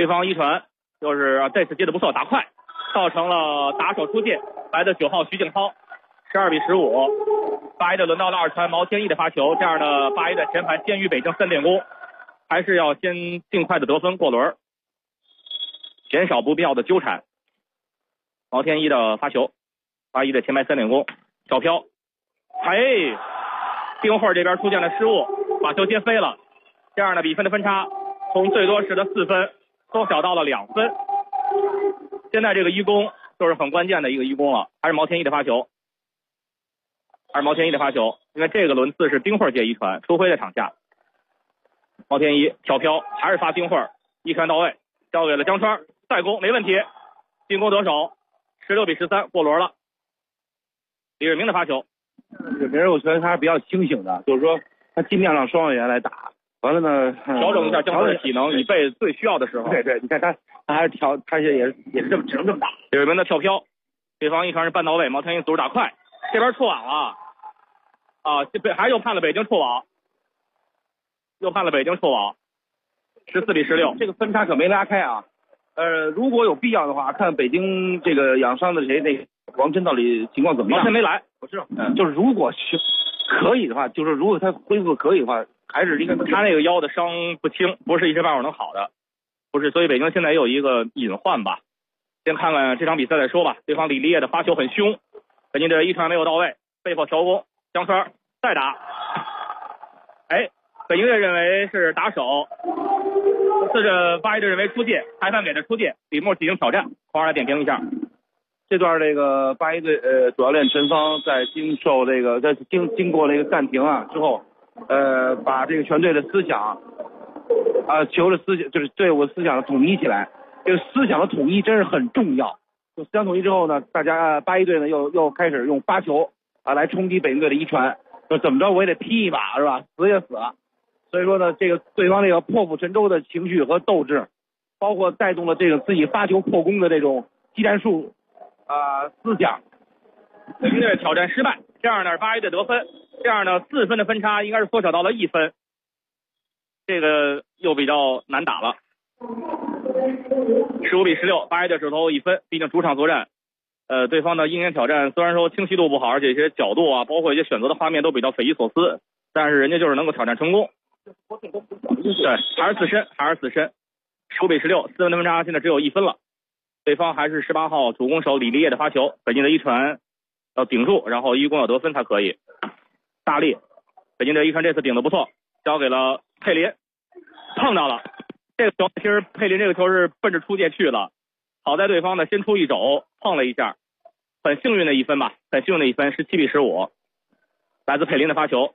对方一传就是这次接的不错，打快，造成了打手出界，来的9号徐静涛，12比15。8-1的轮到了二传毛天一的发球，这样的8-1的前排先于北京3点攻，还是要先尽快的得分过轮，减少不必要的纠缠。毛天一的发球，8-1的前排3点攻，小飘，丁慧这边出现了失误，把球接飞了，这样的比分的分差从最多时的4分缩小到了2分。现在这个一攻就是很关键的一个一攻了，还是毛天一的发球，因为这个轮次是丁慧接一传，初辉在场下。毛天一小飘还是发丁慧，一传到位，交给了江川，再攻没问题，进攻得手，16比13过轮了。李瑞明的发球， 李瑞明我觉得他是比较清醒的，就是说他尽量让双外援来打，完了呢调整一下江川的体能，以备最需要的时候。 对，你看他还是他也是这么只能这么打。 李瑞明的跳飘，对方一传是半到位，毛天一组织打快，这边触网了还又判了北京触网，14比16， 这个分差可没拉开啊。如果有必要的话，看北京这个养伤的那王真到底情况怎么样？ 王真没来， 我知道。就是如果是可以的话，就是如果他恢复可以的话，还是应该他那个腰的伤不轻，不是一时半会儿能好的，不是，所以北京现在也有一个隐患吧。先看看这场比赛再说吧。对方李立业的发球很凶，北京队一传没有到位，被迫调攻，江川再打，北京队认为是打手，8-1队认为出界，裁判给的出界，李默进行挑战，黄来点评一下。 这段这个8-1队主教练陈芳在经过这个暂停之后，把这个全队的思想球的思想就是队伍思想的统一起来，这个思想的统一真是很重要。就思想统一之后呢，大家8-1队呢又开始用发球来冲击北京队的一传，就怎么着我也得踢一把是吧？死也死了。所以说呢，这个对方这个破釜沉舟的情绪和斗志，包括带动了这个自己发球破功的这种技战术思想。 北京队挑战失败，这样呢8-1队得分，这样呢4分的分差应该是缩小到了1分，这个又比较难打了。15比16，8-1队手头1分，毕竟主场作战。对方的应援挑战虽然说清晰度不好，而且一些角度包括一些选择的画面都比较匪夷所思，但是人家就是能够挑战成功。对，还是自身。15比16，4分的分差现在只有1分了。对方还是18号主攻手李立业的发球，北京的一传要顶住，然后一攻要得分才可以。大力，北京队一传这次顶得不错，交给了佩林，碰到了这个球，其实佩林这个球是奔着出界去了，好在对方呢先出一肘碰了一下，很幸运的一分吧，17比15，来自佩林的发球。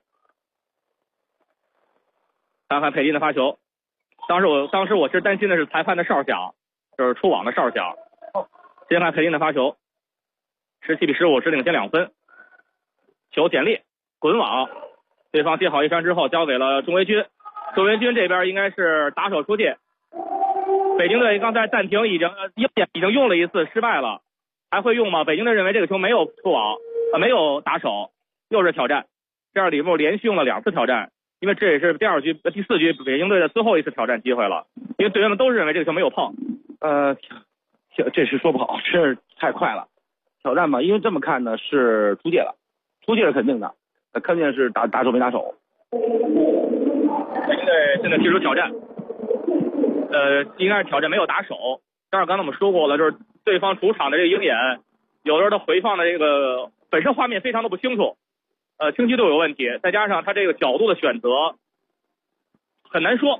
看看佩林的发球，当时我是担心的是裁判的哨响，就是出网的哨响。先看佩林的发球，17比15，只领先2分。球简历滚网，对方接好一传之后交给了钟维军，钟维军这边应该是打手出界。北京队刚才暂停已经用了一次，失败了，还会用吗？北京队认为这个球没有出网，没有打手，又是挑战。这样李默连续用了2次挑战。因为这也是第4局北京队的最后一次挑战机会了，因为队员们都是认为这个球没有碰。 这是说不好，是太快了。挑战吧，因为这么看呢是出界了肯定的，肯定是打手没打手。 北京队现在提出挑战，应该是挑战没有打手。但是刚才我们说过了，就是对方主场的这个鹰眼，有的时候他回放的这个本身画面非常的不清楚。清晰度有问题，再加上他这个角度的选择很难说。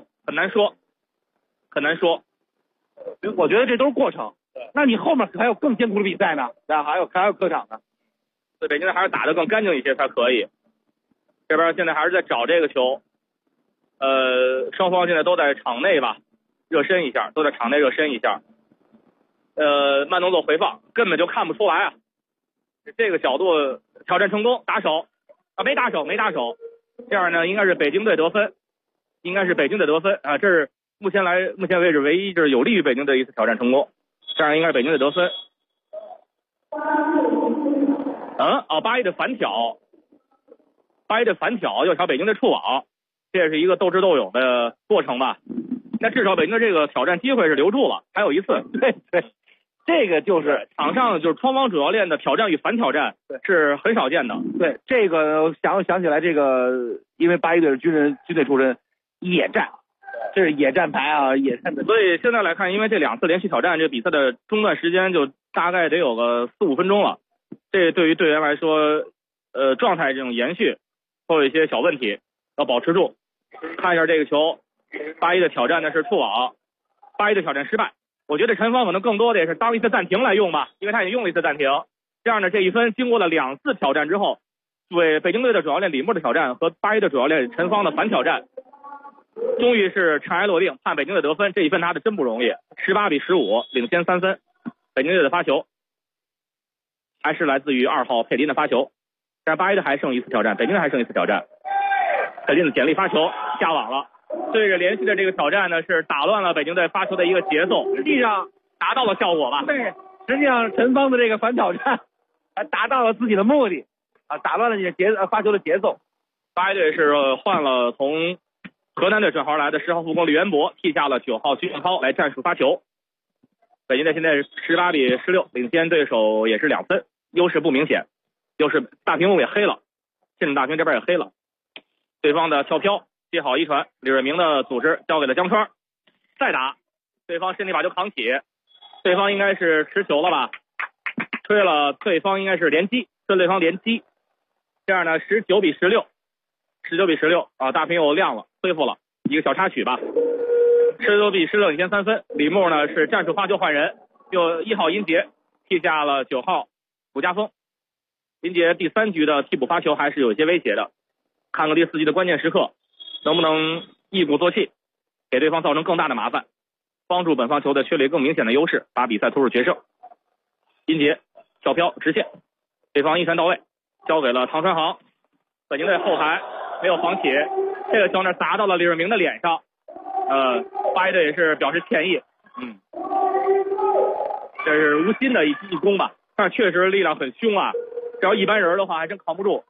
我觉得这都是过程。那你后面还有更艰苦的比赛呢，还有客场呢。 对，北京队还是打得更干净一些才可以。这边现在还是在找这个球，双方现在都在场内吧，热身一下。慢动作回放根本就看不出来这个角度挑战成功，打手没打手，这样呢应该是北京队得分，这是目前为止唯一就是有利于北京队一次挑战成功，这样应该是北京队得分。8-1的反挑，又朝北京队触网，这是一个斗智斗勇的过程吧。 那至少北京的这个挑战机会是留住了，还有一次。 对对，这个就是场上就是双方主教练的挑战与反挑战是很少见的。 对，这个想起来这个，因为81队是军队出身，野战，这是野战牌啊，野战的。 所以现在来看，因为这2次连续挑战，这比赛的中断时间就大概得有个4、5分钟了。这对于队员来说，状态这种延续会有一些小问题，要保持住。看一下这个球，81的挑战呢是触网，81的挑战失败。我觉得陈芳可能更多的也是当一次暂停来用吧，因为他已经用了一次暂停。这样呢，这一分经过了2次挑战之后，对北京队的主教练李默的挑战和81的主教练陈芳的反挑战，终于是尘埃落定，判北京队得分。这一分拿的真不容易，18比15领先3分。北京队的发球还是来自于2号佩林的发球，但是81队还剩一次挑战，北京队还剩一次挑战。佩林的简历发球下网了，对着连续的这个挑战呢，是打乱了北京队发球的一个节奏，实际上达到了效果吧？ 对，实际上陈芳的这个反挑战，达到了自己的目的，打乱了你的发球的节奏。 81队是换了从河南队转行来的10号副攻李元博，替下了9号徐永涛来战术发球。北京队现在是18比16，领先对手也是2分，优势不明显。优势大屏幕也黑了，现场大屏这边也黑了。对方的跳飘接好一传，李瑞明的组织交给了江川，再打，对方身体把球扛起，对方应该是持球了吧？吹了，对方应该是连击，吹对方连击。这样呢，19比16比16啊，大屏又亮了，恢复了一个小插曲吧。19比16领先3分。李默呢是战术发球换人，又1号殷杰替下了9号古家峰。殷杰第3局的替补发球还是有些威胁的，看看第4局的关键时刻能不能一鼓作气，给对方造成更大的麻烦，帮助本方球队确立更明显的优势，把比赛拖入决胜。殷杰跳飘直线，对方一传到位，交给了唐传航。北京队后排没有防起，这个球呢砸到了李瑞明的脸上。81队也是表示歉意，这是无心的一攻吧，但是确实力量很凶啊，只要一般人的话还真扛不住。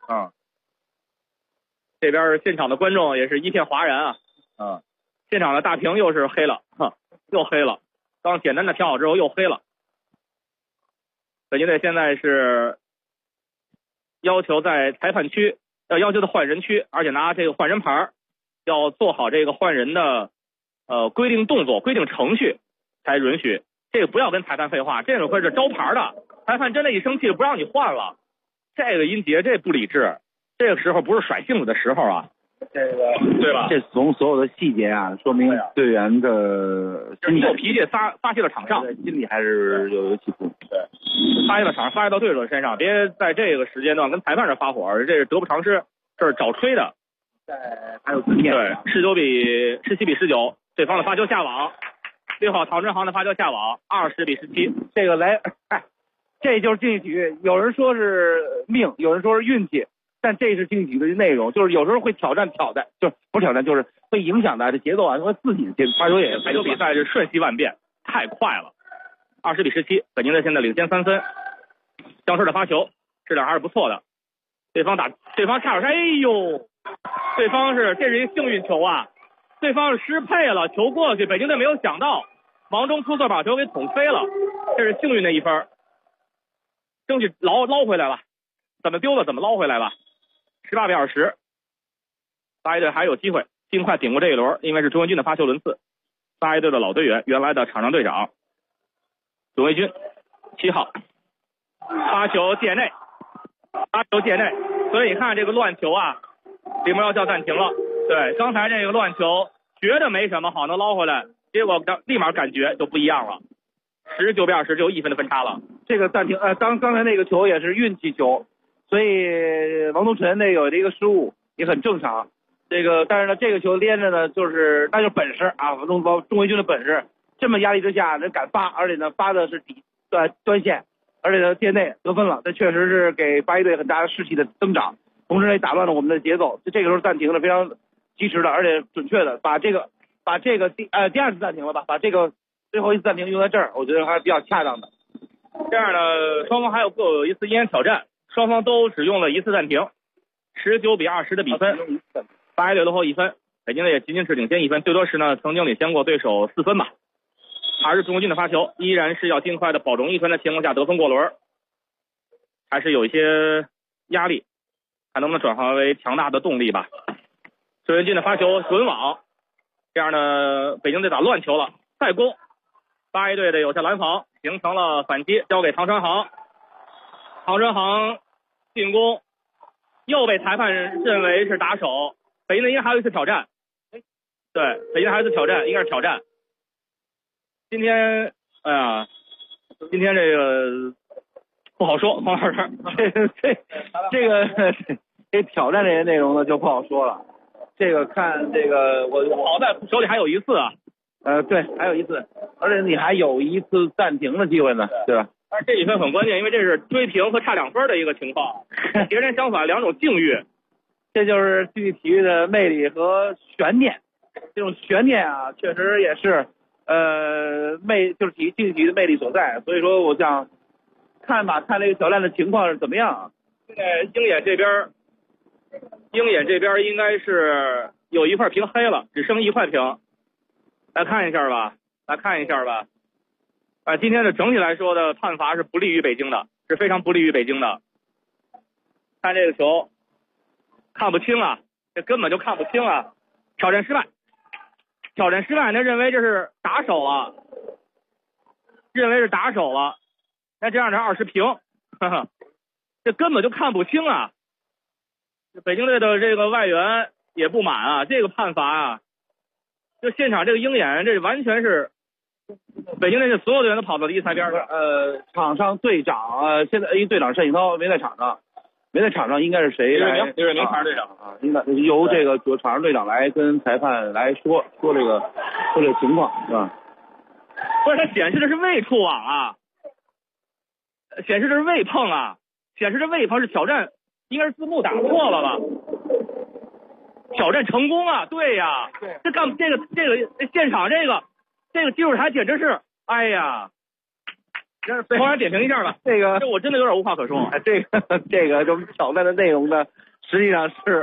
这边现场的观众也是一片哗然啊。现场的大屏又是黑了，又黑了，刚简单的调好之后又黑了。北京队现在是要求在裁判区要求的换人区，而且拿这个换人牌，要做好这个换人的规定动作、规定程序才允许。这个不要跟裁判废话，这种会是招牌的。裁判真的一生气不让你换了，这个殷杰这不理智，这个时候不是甩性子的时候啊。 这个对吧？ 这从所有的细节啊，说明队员的心理有脾气发泄到场上， 心里还是有起伏。 对，发泄到场上，发泄到对手身上，别在这个时间段跟裁判这发火，这是得不偿失，这是找吹的。 还有对 ，17比19，对方的发球下网，6号唐振航的发球下网，20比17。 这个这就是竞技体育，有人说是命，有人说是运气。但这是竞技体育的内容，就是有时候会挑战，就是不是挑战，就是会影响的这节奏啊，和自己的发球也。 排球比赛是瞬息万变，太快了。20比17，北京队现在领先3分。江川的发球质量还是不错的，对方下手，哎呦，这是一幸运球啊，对方是失配了，球过去，北京队没有想到，忙中出错把球给捅飞了，这是幸运的一分，争取捞回来了，怎么丢了怎么捞回来了。18比20，八一队还有机会尽快顶过这一轮，因为是钟维军的发球轮次。八一队的老队员，原来的场上队长钟维军7号发球界内，所以你看这个乱球啊，里面要叫暂停了。对，刚才这个乱球觉得没什么好能捞回来，结果立马感觉就不一样了。19比20，只有1分的分差了。 这个暂停，刚才那个球也是运气球，所以王东晨那有这个失误也很正常。但是呢，这个球连着呢，那就是本事啊，钟维军的本事。这么压力之下，人敢发，而且呢发的是端线，而且呢界内得分了，这确实是给八一队很大的士气的增长，同时也打乱了我们的节奏。这个时候暂停了，非常及时的，而且准确的把这个第二次暂停了吧，把这个最后一次暂停用在这儿，我觉得还是比较恰当的。 这样呢，双方还有各有一次阴阳挑战，双方都只用了一次暂停。19比20的比分，八一队落后1分。 北京队也仅仅只领先1分，最多时呢曾经领先过对手4分吧。还是钟国军的发球，依然是要尽快的保中1分的情况下得分过轮，还是有一些压力，看能不能转化为强大的动力吧。周元进的发球准网，这样呢北京队打乱球了，再攻，8A队的有效拦防，形成了反击，交给唐川航。唐川航进攻，又被裁判认为是打手，北京队应该还有一次挑战。对，北京还有一次挑战，应该是挑战。今天，哎呀，今天这个不好说，黄老师， 这挑战这些内容呢就不好说了。这个看这个我好在手里还有一次啊。 对，还有一次，而且你还有一次暂停的机会呢，对吧？ 但是这一分很关键，因为这是追平和差2分的一个情况，截然相反两种境遇。 这就是竞技体育的魅力和悬念，这种悬念啊，确实也是就是竞技体育的魅力所在。所以说，我想看这个挑战的情况是怎么样。 现在鹰眼这边应该是有一块屏黑了，只剩1块屏。来看一下吧。今天的整体来说的判罚是不利于北京的，是非常不利于北京的。看这个球，看不清啊，这根本就看不清啊！挑战失败，那认为这是打手了，那这样的20平，呵呵，这根本就看不清啊！北京队的这个外援也不满啊，这个判罚啊，就现场这个鹰眼，这完全是北京队的所有队员都跑到一裁边上。 场上队长现在队长单鑫涛没在场上，应该是谁来？ 李瑞明场上队长啊，应该由这个场上队长来跟裁判来说这个情况，是吧？ 不是，他显示的是未触网啊，显示的是未碰啊，显示的未碰是挑战，应该是字幕打错了吧？挑战成功啊！对呀，这现场这个技术台简直是，哎呀！同样点评一下吧，这我真的有点无话可说。 这个这种挑战的内容呢，实际上是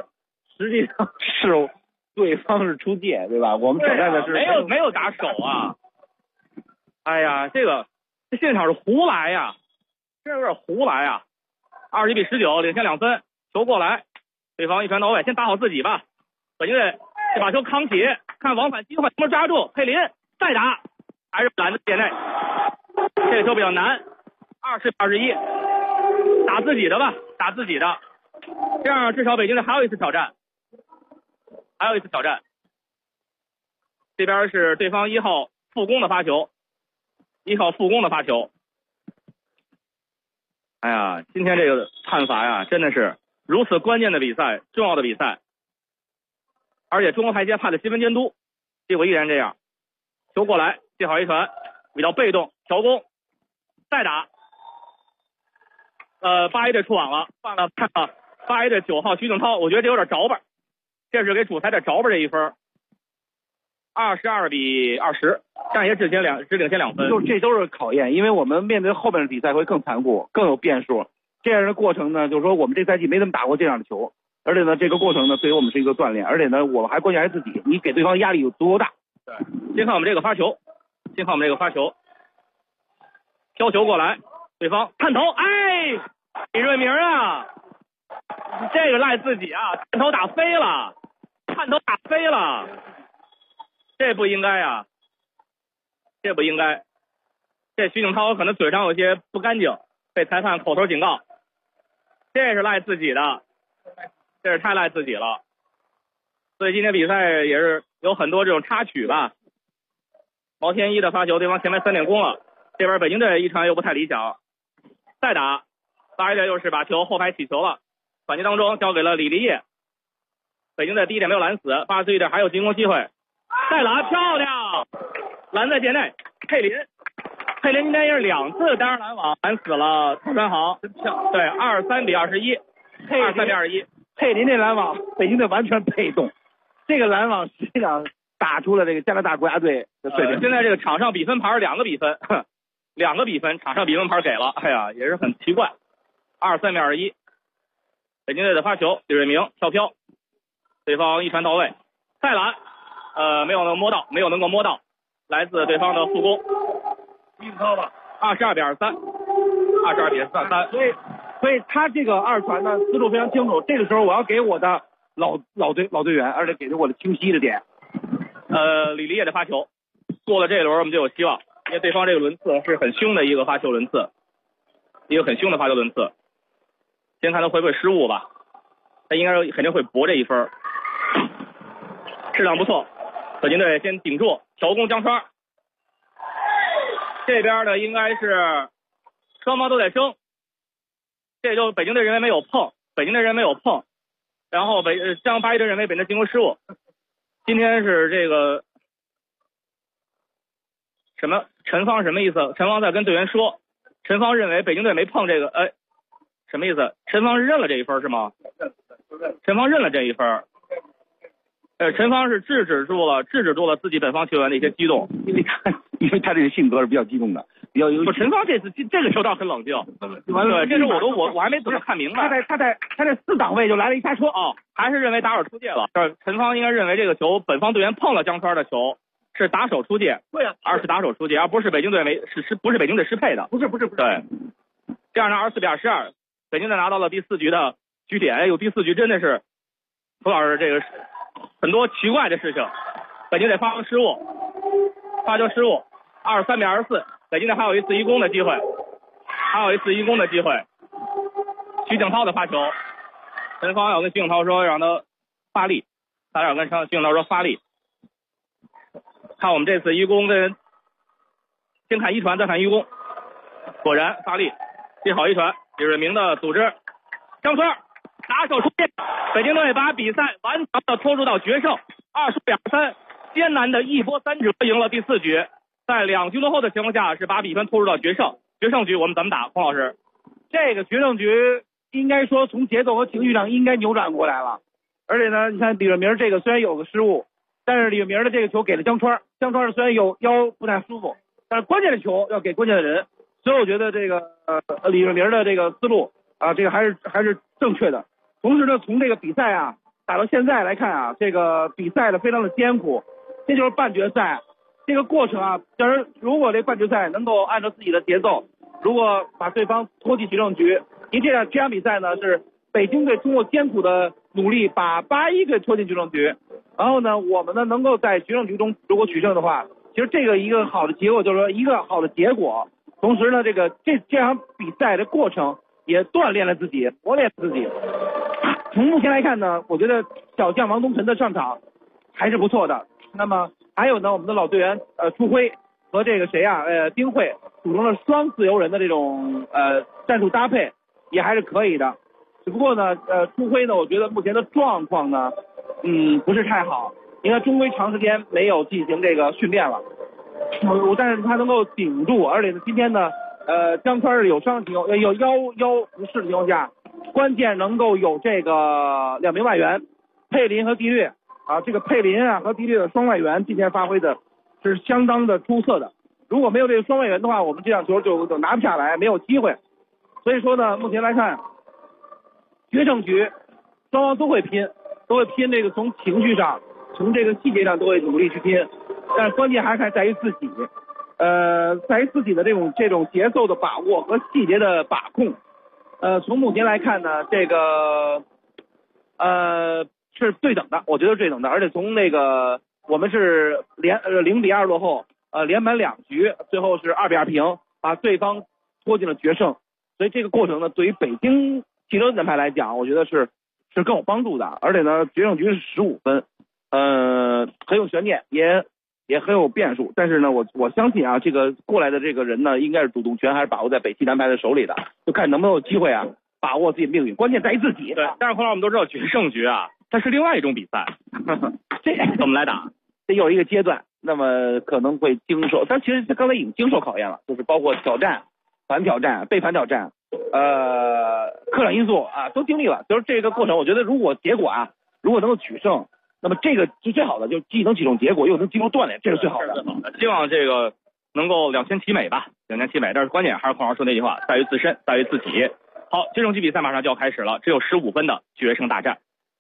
对方是出界，对吧？我们挑战的是没有打手啊！哎呀，这现场是胡来呀，这有点胡来呀！21比19，领先2分，球过来，对方一传到位，先打好自己吧。北京队这把球扛起，看往返机会，能不能抓住？佩林再打，还是拦在界内。这个球比较难，20比21，打自己的吧，这样至少北京队还有一次挑战。这边是对方1号副攻的发球，哎呀，今天这个判罚呀，真的是如此关键的比赛，重要的比赛，而且中国台阶判的新闻监督，结果依然这样。球过来，接好一传，比较被动，调攻，再打。8A 队出网了，犯了8A 队9号徐景涛，我觉得这有点着吧，这是给主裁点着吧这一分。22比20，这样也只领先2分。 这都是考验，因为我们面对后面的比赛会更残酷，更有变数。这样的过程呢，就是说我们这赛季没怎么打过这样的球，而且呢，这个过程呢，对于我们是一个锻炼，而且呢，我们还关键还是自己，你给对方压力有多大？ 对，先看我们这个发球，飘球过来，对方探头，哎，李瑞明啊，这个赖自己啊，探头打飞了，这不应该啊，这徐景涛可能嘴上有些不干净，被裁判口头警告，这是赖自己的，这是太赖自己了。所以今天比赛也是有很多这种插曲吧。毛天一的发球，对方前面3点攻了，这边北京队一传又不太理想，再打，8A队又是把球后排起球了，反击当中交给了李立业，北京队第1点没有拦死，8队队还有进攻机会，再拦，漂亮，拦在界内，佩林今天也是2次单人拦网拦死了唐川航，对，23比21， 佩林这拦网北京队完全被动，这个拦网实际上打出了这个加拿大国家队的水平。 现在这个场上比分牌是2个比分，2个比分，场上比分牌给了，哎呀，也是很奇怪。23比21，北京队的发球，李瑞明飘，对方一传到位， 再拦，没有能够摸到，来自对方的副攻。 硬操吧 ，22-3， 所以他这个二传呢思路非常清楚。这个时候我要给我的老队员，而且给出我的清晰的点。 李黎也得发球，过了这一轮我们就有希望，因为对方这个轮次是很凶的一个发球轮次，先看他会不会失误吧，他应该肯定会搏这一分。质量不错，北京队先顶住调攻江川，这边呢应该是双方都在争，这就北京队认为没有碰，然后江八一队认为北京队进攻失误。今天是这个什么陈芳什么意思？陈芳在跟队员说，陈芳认为北京队没碰这个，什么意思？陈芳是认了这一分是吗？陈芳认了这一分。陈芳是制止住了自己本方球员的一些激动，因为他这个性格是比较激动的，比较有。陈芳这个球倒很冷静，对，这是我还没怎么看明白。他在4档位就来了一下车还是认为打手出界了。陈芳应该认为这个球本方队员碰了江川的球是打手出界，对啊，而是打手出界，而不是北京队不是北京队失配的，不是，对。这样呢，24-12，北京队拿到了第4局的局点。有第4局真的是，涂老师这个。很多奇怪的事情，北京队发球失误，23-24，北京队还有一次一攻的机会，徐景涛的发球，陈芳要跟徐景涛说让他发力，他俩跟徐景涛说发力。看我们这次一攻跟先看一传再看一攻，果然发力，接好一传，李瑞明的组织，江川打手出界，北京队把比赛完全的拖入到决胜，20-3，艰难的一波3折赢了第4局，在2局落后的情况下是把比分拖入到决胜局。我们怎么打？孔老师， 这个决胜局应该说从节奏和情绪上应该扭转过来了，而且呢，你看李瑞明这个虽然有个失误，但是李瑞明的这个球给了江川虽然有腰不太舒服，但是关键的球要给关键的人，所以我觉得这个李瑞明的这个思路这个还是正确的。同时呢，从这个比赛打到现在来看这个比赛的非常的艰苦，这就是半决赛这个过程就是如果这半决赛能够按照自己的节奏，如果把对方拖进决胜局，因为这场比赛呢是北京队通过艰苦的努力把81队拖进决胜局，然后呢我们呢能够在决胜局中如果取胜的话，其实这个一个好的结果就是说一个好的结果，同时呢这场比赛的过程也锻炼了自己，磨练自己。从目前来看呢，我觉得小将王东晨的上场还是不错的。那么还有呢，我们的老队员朱辉和这个丁慧组成了双自由人的这种战术搭配，也还是可以的。只不过呢，朱辉呢，我觉得目前的状况呢，不是太好，因为朱辉长时间没有进行这个训练了。但是他能够顶住，而且呢，今天呢，江川是有伤的情况，有腰不适的情况下。关键能够有这个2名外援佩林和迪略这个佩林和迪略的双外援今天发挥的是相当的出色的，如果没有这个双外援的话，我们这场球就拿不下来，没有机会。所以说呢，目前来看决胜局双方都会拼这个，从情绪上从这个细节上都会努力去拼，但是关键还是在于自己在于自己的这种节奏的把握和细节的把控。从目前来看呢，这个是对等的，我觉得是对等的，而且从那个我们是0-2落后，连扳2局，最后是2-2平，把对方拖进了决胜。所以这个过程呢，对于北京汽车人派来讲，我觉得是更有帮助的。而且呢，决胜局是15分，很有悬念，也很有变数。但是呢，我相信这个过来的这个人呢，应该是主动权还是把握在北汽南派的手里的，就看能不能有机会把握自己命运，关键在于自己。 对，但是后来我们都知道决胜局它是另外一种比赛， 这怎么来打？ 得有一个阶段，那么可能会经受，但其实他刚才已经经受考验了，就是包括挑战、反挑战、被反挑战，客观因素都经历了。就是这个过程，我觉得如果结果如果能够取胜，那么这个是最好的，就既能取胜结果，又能进入锻炼，这是最好的。 希望这个能够两全其美吧，两全其美。但是关键还是孔老师说那句话，在于自身，在于自己。好，决胜局比赛马上就要开始了，只有15分的决胜大战。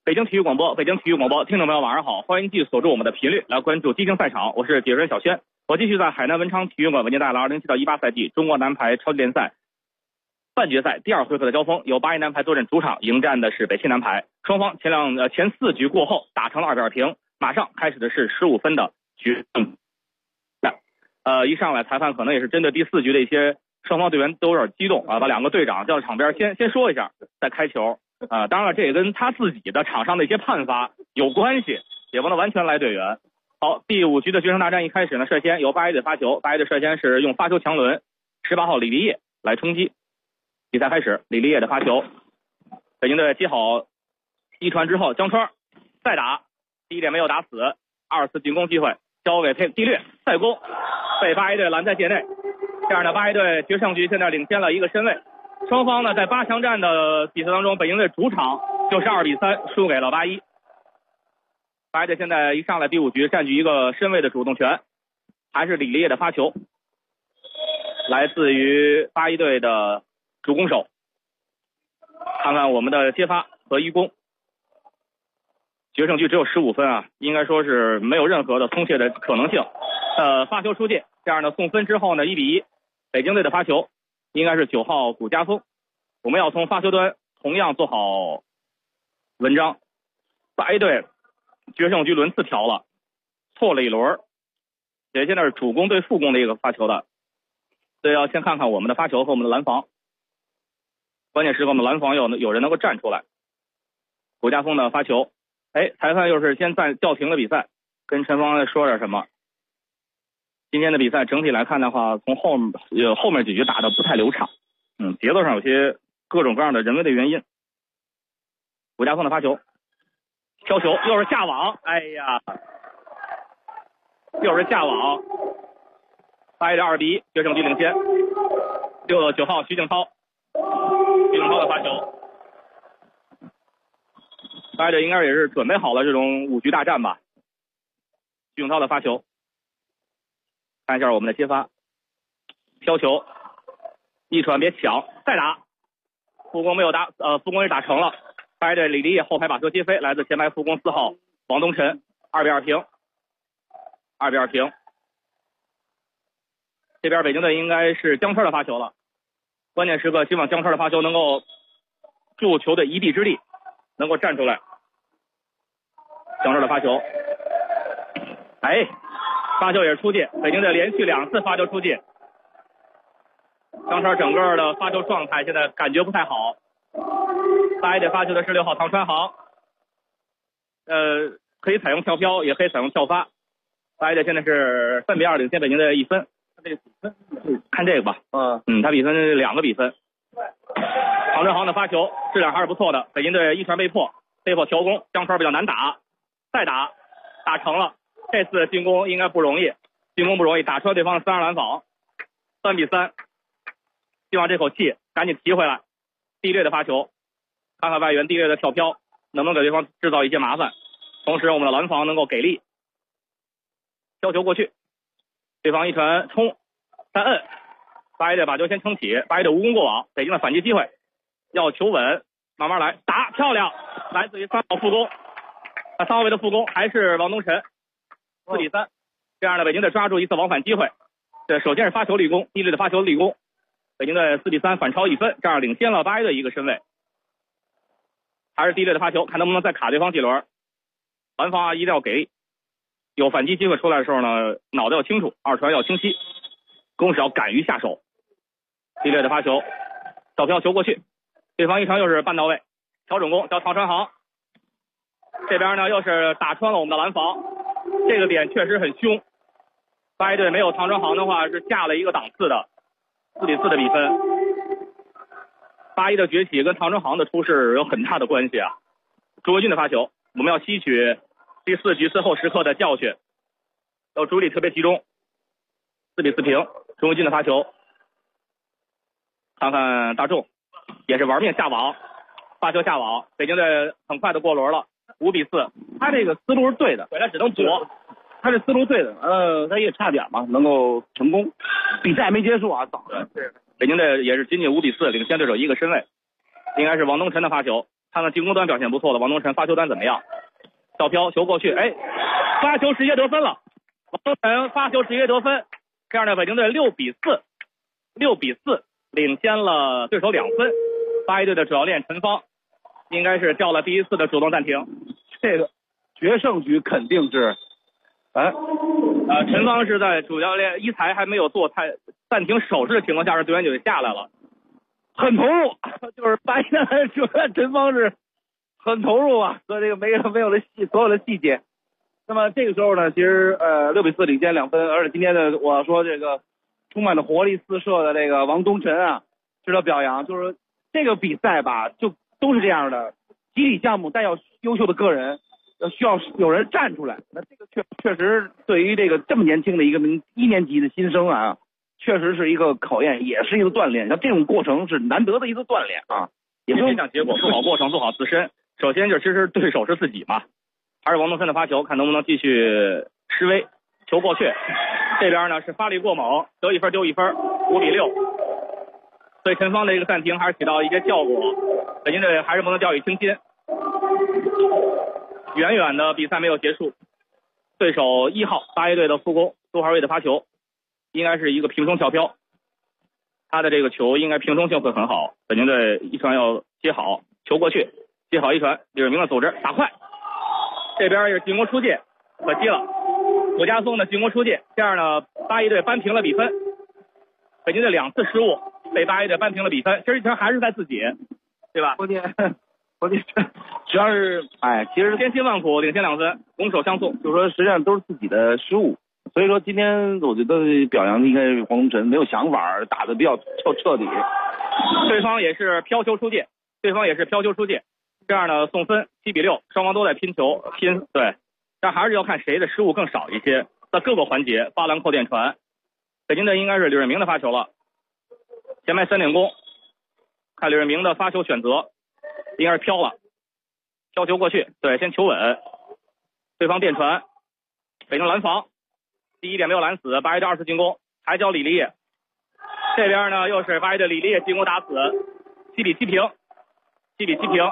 北京体育广播，听众朋友晚上好，欢迎继续锁住我们的频率来关注激情赛场，我是解说员小轩。我继续在海南文昌体育馆为您带来2017到18赛季中国男排超级联赛半决赛第2回合的交锋，由8一男排坐镇主场迎战的是北汽男排，双方前4局过后打成了2-2平，马上开始的是15分的决胜。一上来裁判可能也是针对第4局的一些双方队员都有点激动啊，把2个队长叫到场边先说一下再开球。当然了，这也跟他自己的场上的一些判罚有关系，也不能完全赖队员。好，第5局的决胜大战一开始呢，率先由8一队发球，8一队率先是用发球强轮18号李立业来冲击。比赛开始，李立业的发球，北京队接好一传之后，江川再打，第一点没有打死，2次进攻机会交给地略再攻，被8一队拦在界内。这样的8一队决胜局现在领先了1个身位。双方呢在8强战的比赛当中，北京队主场就是2-3输给了8一。8一队现在一上来第5局占据一个身位的主动权，还是李立业的发球，来自于8一队的主攻手。看看我们的接发和一攻，决胜局只有15分啊，应该说是没有任何的松懈的可能性。发球出界，这样的送分之后呢1-1，北京队的发球应该是9号古家峰。我们要从发球端同样做好文章。8一队决胜局轮次调了，错了一轮，也现在是主攻对副攻的一个发球的，所以要先看看我们的发球和我们的拦防。关键时刻我们拦防有人能够站出来。古家峰的发球，裁判又是先叫停了比赛，跟陈芳说点什么。今天的比赛整体来看的话，从后面几局打得不太流畅，节奏上有些各种各样的人为的原因。古家峰的发球，挑球又是下网，又是下网，8一队2-1决胜局领先。9号徐静涛的发球，8一队应该也是准备好了这种5局大战吧。徐静涛的发球，看一下我们的接发，挑球一传别抢，再打，副攻没有打，副攻也打成了。8一队李立业后排把球接飞，来自前排副攻4号王东晨，2-2平。这边北京队应该是江川的发球了，关键时刻希望江川的发球能够助球队一臂之力，能够站出来。江川的发球，发球也是出界，北京队连续2次发球出界。江川整个的发球状态现在感觉不太好。8一队发球的是6号唐川航，可以采用跳飘，也可以采用跳发。8一队现在是3-2领先北京队1分。看这个吧，他比分2个比分。唐川航的发球质量还是不错的，北京队一传被迫调攻，江川比较难打，再打成了。这次进攻应该不容易，打穿对方的3-2拦防，3-3。希望这口气赶紧提回来。地略的发球，看看外援地略的跳飘能不能给对方制造一些麻烦，同时我们的拦防能够给力。挑球过去，对方一传冲3摁，8一队把球先撑起，8一队无功过网，北京的反击机会，要求稳，慢慢来，打漂亮，来自于3号副攻，3号位的副攻还是王东晨，4-3。这样的北京队抓住一次往返机会。首先是发球立功，地略的发球立功，北京队4-3反超1分，这样领先了8一队1个身位。还是地略的发球，看能不能再卡对方几轮。拦防一定要给力，有反击机会出来的时候呢，脑袋要清楚，2传要清晰，攻势要敢于下手。地略的发球，倒飘球过去，对方一传又是半到位，调整攻叫唐川航，这边呢又是打穿了我们的拦防，这个点确实很凶。8一队没有唐川航的话是下了一个档次的，4-4的比分。8一的崛起跟唐川航的出事有很大的关系啊。朱国军的发球，我们要吸取第4局最后时刻的教训，要注意力特别集中。4-4平，朱国军的发球，看看大众也是玩命下网，发球下网，北京队很快的过轮了，5-4。他这个思路是对的，本来只能搏，他这思路对的，他也差点嘛，能够成功。比赛还没结束啊，早着。北京队也是仅仅5-4领先对手1个身位，应该是王东晨的发球， 看看进攻端表现不错的王东晨发球端怎么样？跳飘球过去，哎，发球直接得分了。王东晨发球直接得分，这样的北京队6比4领先了对手2分。八一队的主教练陈芳应该是叫了第一次的主动暂停。 这个决胜局肯定是， 陈芳是在主教练一裁还没有做暂停手势的情况下，是队员就下来了， 很投入，就是八一队主教练陈芳是很投入啊，所以这个没有所有的细节。那么这个时候呢，其实6比4领先2分，而且今天的我说这个充满了活力四射的这个王东晨啊，值得表扬。就是这个比赛吧，就都是这样的，集体项目带有优秀的个人，需要有人站出来。那这个确实对于这个这么年轻的一个1年级的新生啊，确实是一个考验，也是一个锻炼。像这种过程是难得的一个锻炼啊， 也不影响结果，做好过程，做好自身。首先就是其实对手是自己嘛，还是王东晨的发球，看能不能继续施威。球过去，这边呢是发力过猛，得1分丢1分，5比6。所以陈芳的一个暂停还是起到一个效果，北京队还是不能掉以轻心。远远的比赛没有结束，对手1号八一队的副攻杜浩瑞的发球，应该是一个平冲跳飘，他的这个球应该平冲性会很好，北京队一传要接好，球过去，接好一传，李瑞明的组织打快，这边是进攻出界，可惜了，古家松的进攻出界，这样呢八一队扳平了比分。北京队2次失误被八一队扳平了比分，其实还是在自己，对吧？ 关键主要是其实千辛万苦领先2分，拱手相送， 就是说实际上都是自己的失误。所以说今天我觉得表扬应该是黄东晨，没有想法，打的比较彻底。 对方也是飘球出界，这样呢送分7比6，双方都在拼球对，但还是要看谁的失误更少一些，在各个环节发篮扣电传。北京队应该是李瑞明的发球了，前排3点攻，看李瑞明的发球选择应该是飘了，飘球过去，对，先求稳，对方电传，北京拦防，第1点没有拦死，八一队2次进攻，还交李立业，这边呢又是八一队李立业进攻打死，7比7平，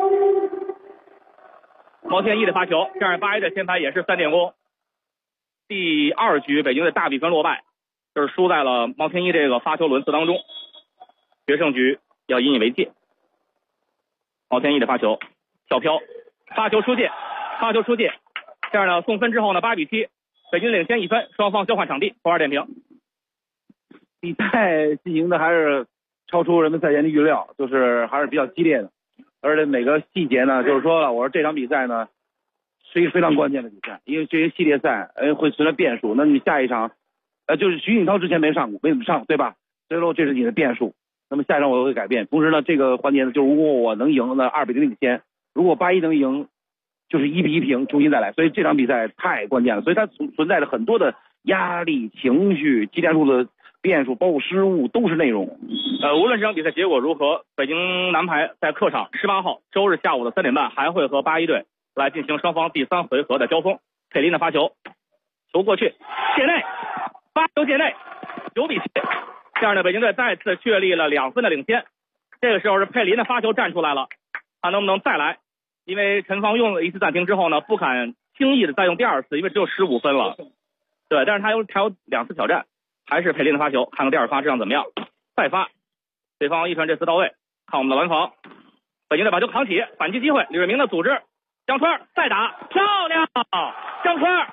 毛天一的发球，这样八一队前排也是3点攻。第2局北京队大比分落败，就是输在了毛天一这个发球轮次当中，决胜局要引以为戒。毛天一的发球跳飘，发球出界，这样呢送分之后呢8比7，北京领先1分，双方交换场地，2点平。 比赛进行的还是超出人们赛前的预料，就是还是比较激烈的，而且每个细节呢，就是说了，我说这场比赛呢是一个非常关键的比赛，因为这些系列赛会存在变数。那你下一场就是徐锦涛之前没怎么上，对吧？所以说这是你的变数。那么下一场我会改变。同时呢，这个环节呢，就是如果我能赢，那2比0领先；如果八一能赢，就是1比1平，重新再来。所以这场比赛太关键了，所以它存在着很多的压力、情绪、技战术的变数，包括失误，都是内容。 无论这场比赛结果如何，北京男排在客场18号周日下午的3点半还会和八一队来进行双方第3回合的交锋。佩林的发球，球过去，界内，发球界内，9比7。这样的北京队再次确立了2分的领先。这个时候是佩林的发球站出来了，他能不能再来？因为陈芳用了1次暂停之后呢，不敢轻易的再用第2次，因为只有15分了。对，但是他有2次挑战，还是佩林的发球，看看第2发质量怎么样。再发，对方一传这次到位，看我们的拦防，北京队把球扛起，反击机会，李瑞明的组织，江川再打，漂亮，江川